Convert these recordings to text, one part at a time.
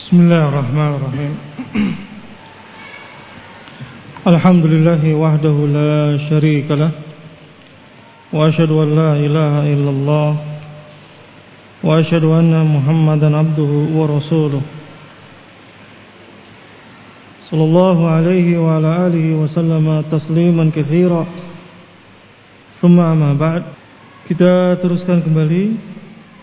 Bismillahirrahmanirrahim. Alhamdulillahi wahdahu la syarika lah, wa asyhadu an la ilaha illallah, wa asyhadu anna Muhammadan abduhu wa rasuluh. Sallallahu alaihi wa ala alihi wa sallama tasliman katsira. Tsumma amma ba'd. Kita teruskan kembali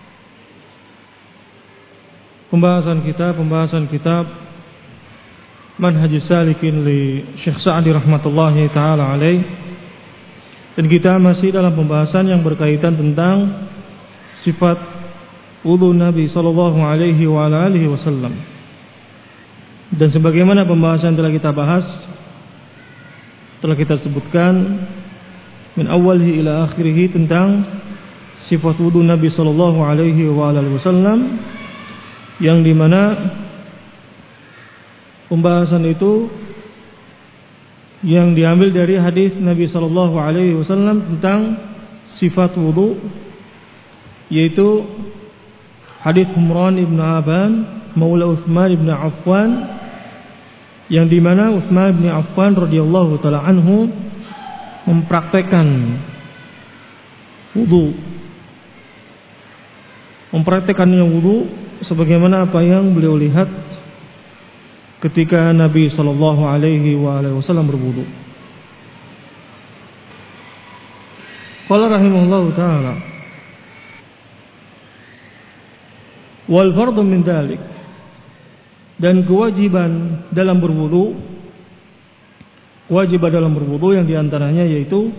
pembahasan kitab Manhajus Salikin li Syekh Sa'di rahmatullahi taala alaih. Dan kita masih dalam pembahasan yang berkaitan tentang sifat wudu Nabi sallallahu alaihi wa alihi wasallam. Dan sebagaimana pembahasan telah kita bahas, telah kita sebutkan min awalhi ila akhirih tentang sifat wudu Nabi sallallahu alaihi wa alihi wasallam, yang dimana pembahasan itu yang diambil dari hadis Nabi sallallahu alaihi wasallam tentang sifat wudu, yaitu hadis Humran ibn Aban maula Utsman ibn Affan, yang dimana Utsman ibn Affan radhiyallahu taala anhu mempraktekkan wudu, mempraktekannya wudu sebagaimana apa yang beliau lihat ketika Nabi sallallahu alaihi wasallam berwudu. Qala rahimahullahu taala, wal fardhu min dzalik, dan kewajiban dalam berwudu, kewajiban dalam berwudu yang diantaranya yaitu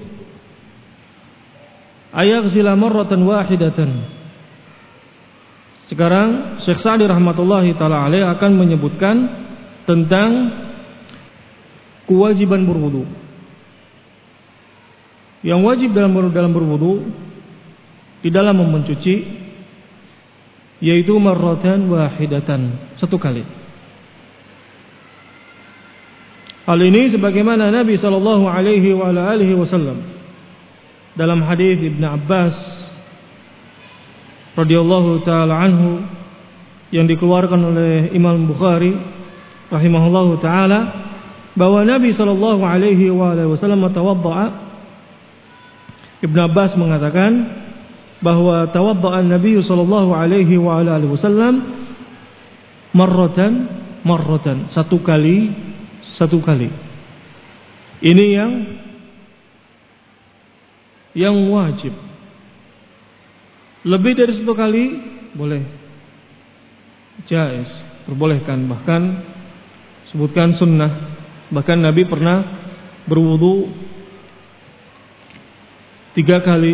ayaghsila marratan wahidatan. Sekarang Syekh Sa'di rahmatullahi taala alaih akan menyebutkan tentang kewajiban berwudu. Yang wajib dalam berwudu di dalam mencuci yaitu marratan wahidatan, satu kali. Hal ini sebagaimana Nabi sallallahu alaihi wa alihi wasallam dalam hadis Ibnu Abbas radhiyallahu taala anhu yang dikeluarkan oleh Imam Bukhari rahimahullahu taala, bahwa Nabi sallallahu alaihi wasallam tawaddaa. Ibnu Abbas mengatakan bahwa tawaddaa Nabi sallallahu alaihi wasallam marratan, satu kali. Ini yang wajib. Lebih dari satu kali boleh, jaiz, perbolehkan, bahkan sebutkan sunnah. Bahkan Nabi pernah berwudu 3 kali.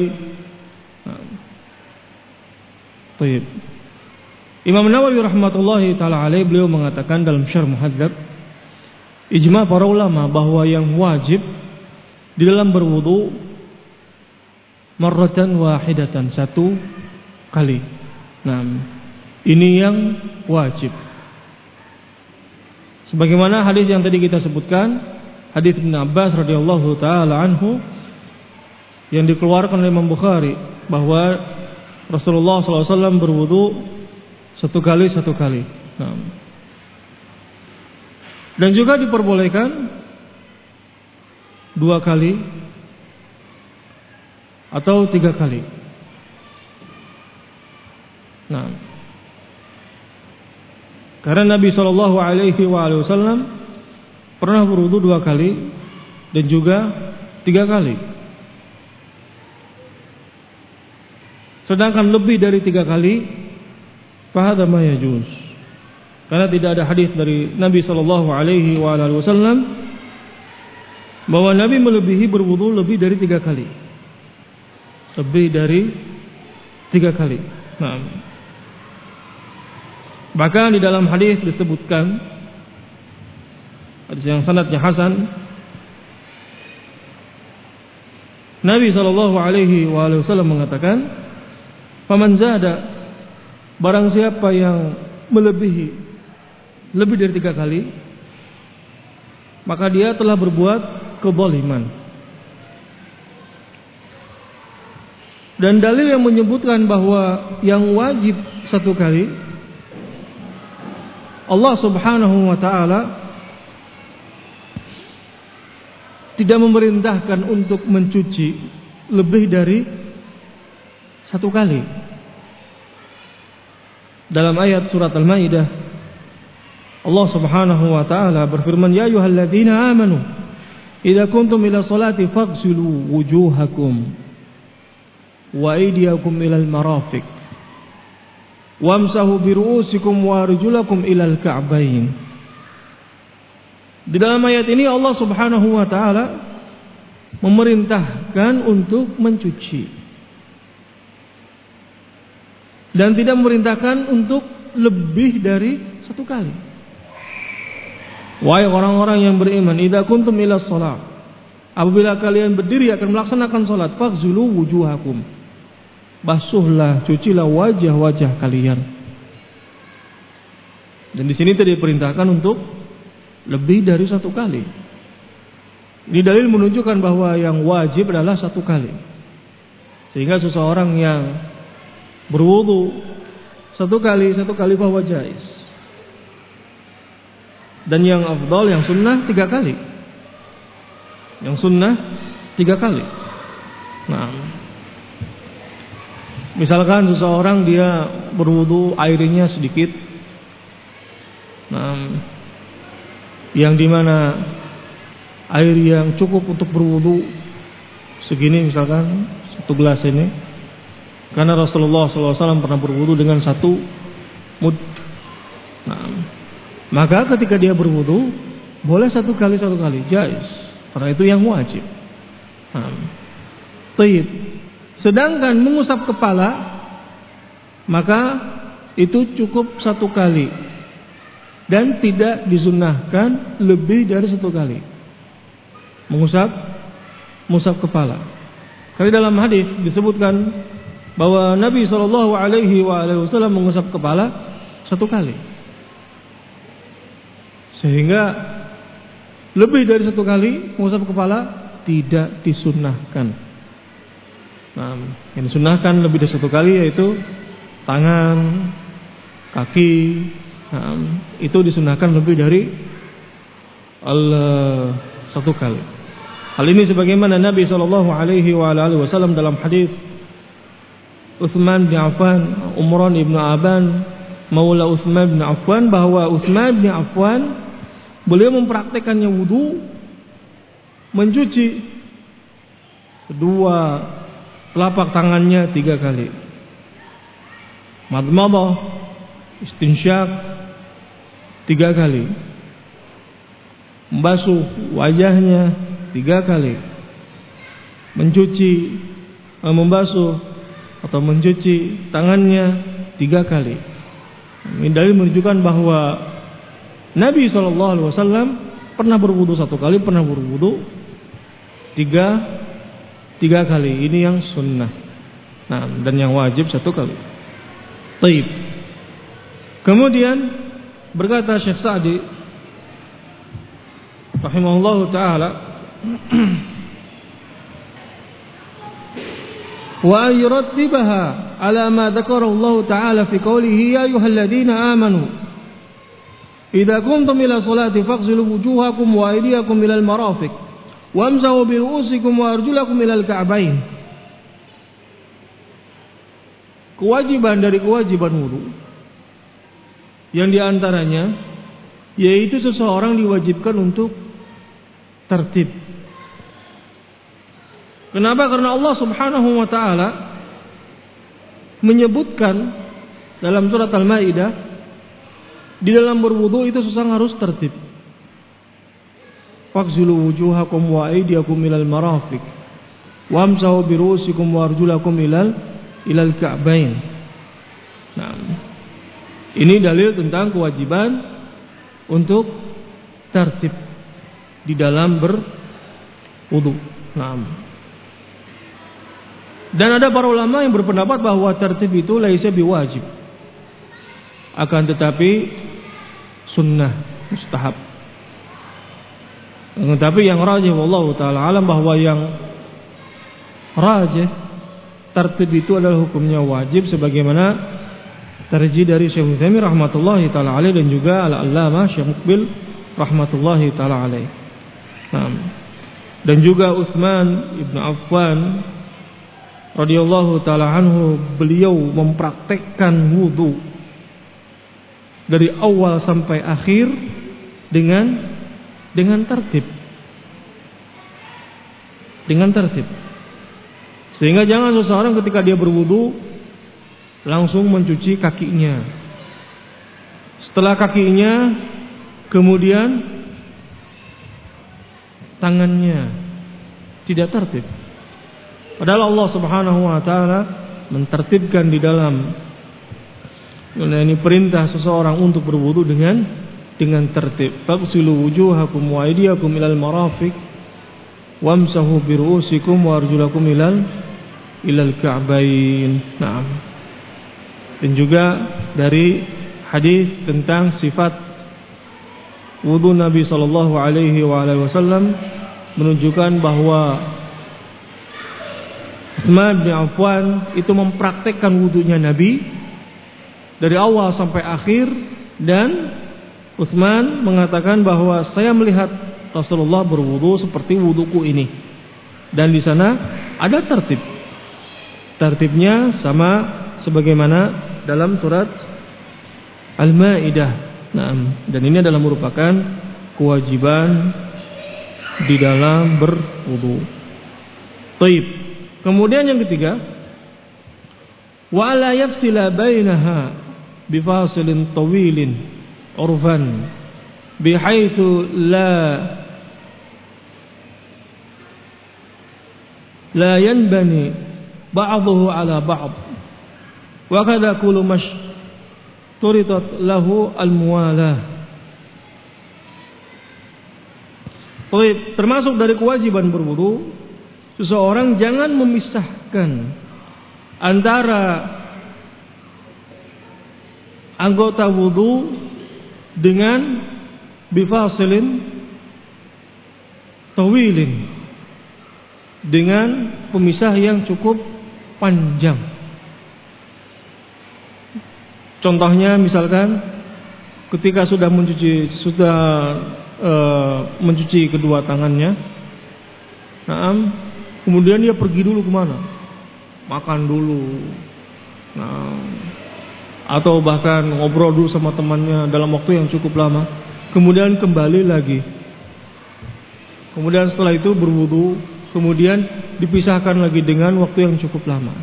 Baik. Imam Nawawi rahmatullahi taala alaih, beliau mengatakan dalam Syarh Muhadzab, ijma para ulama bahwa yang wajib di dalam berwudu marratan wahidatan, satu kali. Nah, ini yang wajib. Sebagaimana hadis yang tadi kita sebutkan, hadis Ibnu Abbas radhiyallahu taala anhu yang dikeluarkan oleh Imam Bukhari, bahwa Rasulullah SAW berwudu satu kali. Nah, dan juga diperbolehkan 2 kali atau 3 kali. Nah, karena Nabi sallallahu alaihi wasallam pernah berwudu 2 kali dan juga 3 kali. Sedangkan lebih dari 3 kali, fahadha ma yajuz. Karena tidak ada hadis dari Nabi sallallahu alaihi wasallam bahwa Nabi melebihi berwudu lebih dari 3 kali. Lebih dari 3 kali. Nah, bahkan di dalam hadis disebutkan, hadis yang sanadnya hasan, Nabi sallallahu alaihi wasallam mengatakan, "Faman zada," barang siapa yang melebihi lebih dari 3 kali, maka dia telah berbuat kezaliman. Dan dalil yang menyebutkan bahwa yang wajib 1 kali Allah Subhanahu wa taala tidak memerintahkan untuk mencuci lebih dari satu kali. Dalam ayat surat Al-Maidah, Allah Subhanahu wa taala berfirman, "Ya ayyuhalladzina amanu, idza kuntum ila sholati faghsilu wujuhakum wa aydiyakum ilal marafiq wamsahu bi ru'usikum wa arjulakum ilal ka'bayn." Di dalam ayat ini Allah Subhanahu wa taala memerintahkan untuk mencuci dan tidak memerintahkan untuk lebih dari satu kali. Wahai orang-orang yang beriman, idza kuntum ila shalah, apabila kalian berdiri akan melaksanakan salat, faghsilu wujuhakum, basuhlah, cucilah wajah-wajah kalian. Dan di sini tidak diperintahkan untuk lebih dari satu kali. Ini dalil menunjukkan bahwa yang wajib adalah satu kali. Sehingga seseorang yang berwudu satu kali bahwa jais. Dan yang afdal, yang sunnah 3 kali. Yang sunnah 3 kali. Nah, misalkan seseorang dia berwudu airnya sedikit, nah, yang dimana air yang cukup untuk berwudu segini, misalkan 1 gelas ini, karena Rasulullah SAW pernah berwudu dengan 1 mud. Nah, maka ketika dia berwudu boleh 1 kali jais, karena itu yang wajib. Taib. Sedangkan mengusap kepala maka itu cukup 1 kali dan tidak disunnahkan lebih dari 1 kali. Mengusap kepala. Karena dalam hadis disebutkan bahwa Nabi SAW mengusap kepala 1 kali. Sehingga lebih dari 1 kali mengusap kepala tidak disunnahkan. Nah, yang disunnahkan lebih dari 1 kali yaitu tangan, kaki. Nah, itu disunnahkan lebih dari 1 kali. Hal ini sebagaimana Nabi SAW dalam hadis Utsman bin Affan, Umran ibn Aban, Maula Utsman bin Affan, bahwa Utsman bin Affan beliau mempraktekannya wudu, mencuci kedua telapak tangannya 3 kali, madmadah, istinsyak 3 kali, membasuh wajahnya 3 kali, membasuh atau mencuci tangannya 3 kali. Ini dalil menunjukkan bahwa Nabi SAW pernah berwudu 1 kali, pernah berwudu 3 kali. Ini yang sunnah. Nah, dan yang wajib 1 kali. Taib. Kemudian berkata Syekh Sa'di rahimahullahu taala, wa yurattibaha ala ma dzakara Allah taala fi qoulihi ya ayyuhalladzina amanu idza qumtum ila sholati faghsilu wujuhakum wa aydiyakum ilal marafiq wamsahu bi ru'usikum wa arjulakum ilal ka'bayn. Kewajiban dari kewajiban wudu yang diantaranya yaitu seseorang diwajibkan untuk tertib. Kenapa? Karena Allah Subhanahu wa taala menyebutkan dalam surat Al-Maidah, di dalam berwudu itu seseorang harus tertib. Faghsilu wujuhakum wa aydiyakum ilal marafiq wamsahu bi ru'usikum wa arjulakum ilal ka'bayn. Nah, ini dalil tentang kewajiban untuk tertib di dalam berwudu. Nah, dan ada para ulama yang berpendapat bahwa tertib itu laisa biwajib, akan tetapi sunnah, mustahab. Tetapi yang rajih wallahu taala alam, bahwa yang rajih tertib itu adalah hukumnya wajib, sebagaimana Tarjih dari Syekh Utsaimin rahmatullahi taala alaih dan juga Al-Allamah Syekh Muqbil rahmatullahi taala alaih. Dan juga Utsman ibn Affan radhiyallahu taala anhu, beliau mempraktekkan wudu dari awal sampai akhir dengan tertib. Sehingga jangan seseorang ketika dia berwudu langsung mencuci kakinya. Setelah kakinya, kemudian tangannya. Tidak tertib. Padahal Allah Subhanahu wa taala mentertibkan di dalam ini perintah seseorang untuk berwudu dengan tertib. Faghsilu wujuhakum wa aydiyakum ilal marafiq wamsahu bi ru'usikum wa arjulakum ilal ka'bain. Naam. Dan juga dari hadis tentang sifat wudu Nabi sallallahu alaihi wasallam menunjukkan bahwa Utsman bin Affan itu mempraktekkan wudunya Nabi dari awal sampai akhir, dan Utsman mengatakan bahwa saya melihat Rasulullah berwudu seperti wuduku ini, dan di sana ada tertib. Tertibnya sama sebagaimana dalam surat Al-Maidah. Dan ini adalah merupakan kewajiban di dalam berwudu. Baik. Kemudian yang ketiga, wa la yafsila bainaha bifasilin tawilin urfan bihaitsu la yanbani ba'dahu ala ba'd wa kadha kullu turitat lahu al-muwalah. Termasuk dari kewajiban berwudu, seseorang jangan memisahkan antara anggota wudu dengan bifasilin tawilin, dengan pemisah yang cukup panjang. Contohnya misalkan ketika sudah mencuci kedua tangannya, kemudian dia pergi dulu kemana? Makan dulu, atau bahkan ngobrol dulu sama temannya dalam waktu yang cukup lama, kemudian kembali lagi, kemudian setelah itu berwudu, kemudian dipisahkan lagi dengan waktu yang cukup lama.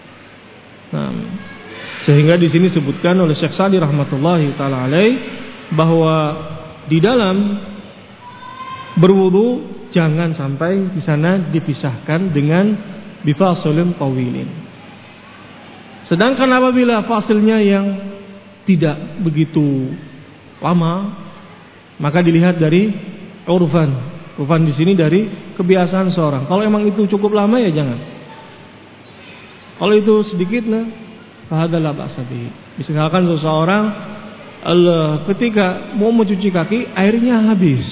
Sehingga di sini disebutkan oleh Syekh Sa'di rahmatullahi taala alaih bahwa di dalam berwudu jangan sampai di sana dipisahkan dengan bifasilin tawilin. Sedangkan apabila fasilnya yang tidak begitu lama, maka dilihat dari urfan. Urfan di sini dari kebiasaan seorang. Kalau emang itu cukup lama ya jangan. Kalau itu sedikit fahadalah ba'sa bihi. Misalkan seseorang ketika mau mencuci kaki airnya habis.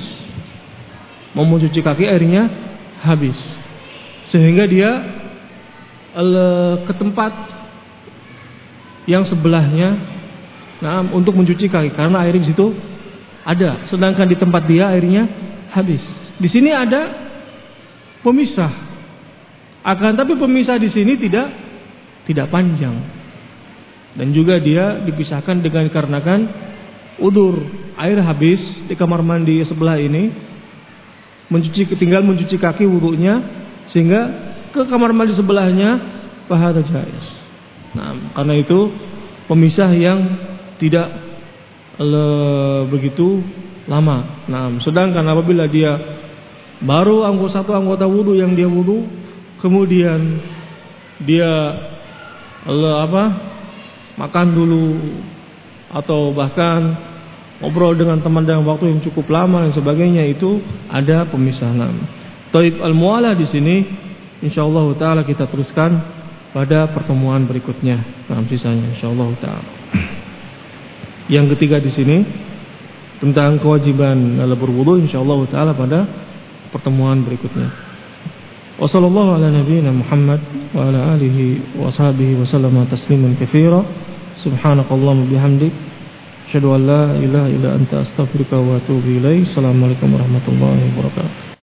Sehingga dia ke tempat yang sebelahnya untuk mencuci kaki karena air di situ ada, sedangkan di tempat dia airnya habis. Di sini ada pemisah. Akan tapi pemisah di sini tidak panjang. Dan juga dia dipisahkan dengan dikarenakan udur, air habis di kamar mandi sebelah ini, tinggal mencuci kaki wudunya, sehingga ke kamar mandi sebelahnya fahadha jaiz. Karena itu pemisah yang tidak begitu lama. Sedangkan apabila dia baru satu anggota wudu yang dia wudu, kemudian dia makan dulu, atau bahkan ngobrol dengan teman dalam waktu yang cukup lama dan sebagainya, itu ada pemisahan. Taib al-muwalah di sini insyaallah taala kita teruskan pada pertemuan berikutnya. Sisanya insyaallah taala. Yang ketiga di sini tentang kewajiban berwudu insyaallah taala pada pertemuan berikutnya. Wassallallahu ala nabiyyina Muhammad wa ala alihi wa sahbihi wa sallama tasliman katsira. Subhanakallahumma bihamdik, asyhadu an la ilaha illa anta, astaghfiruka wa atubu ilaik. Assalamualaikum warahmatullahi wabarakatuh.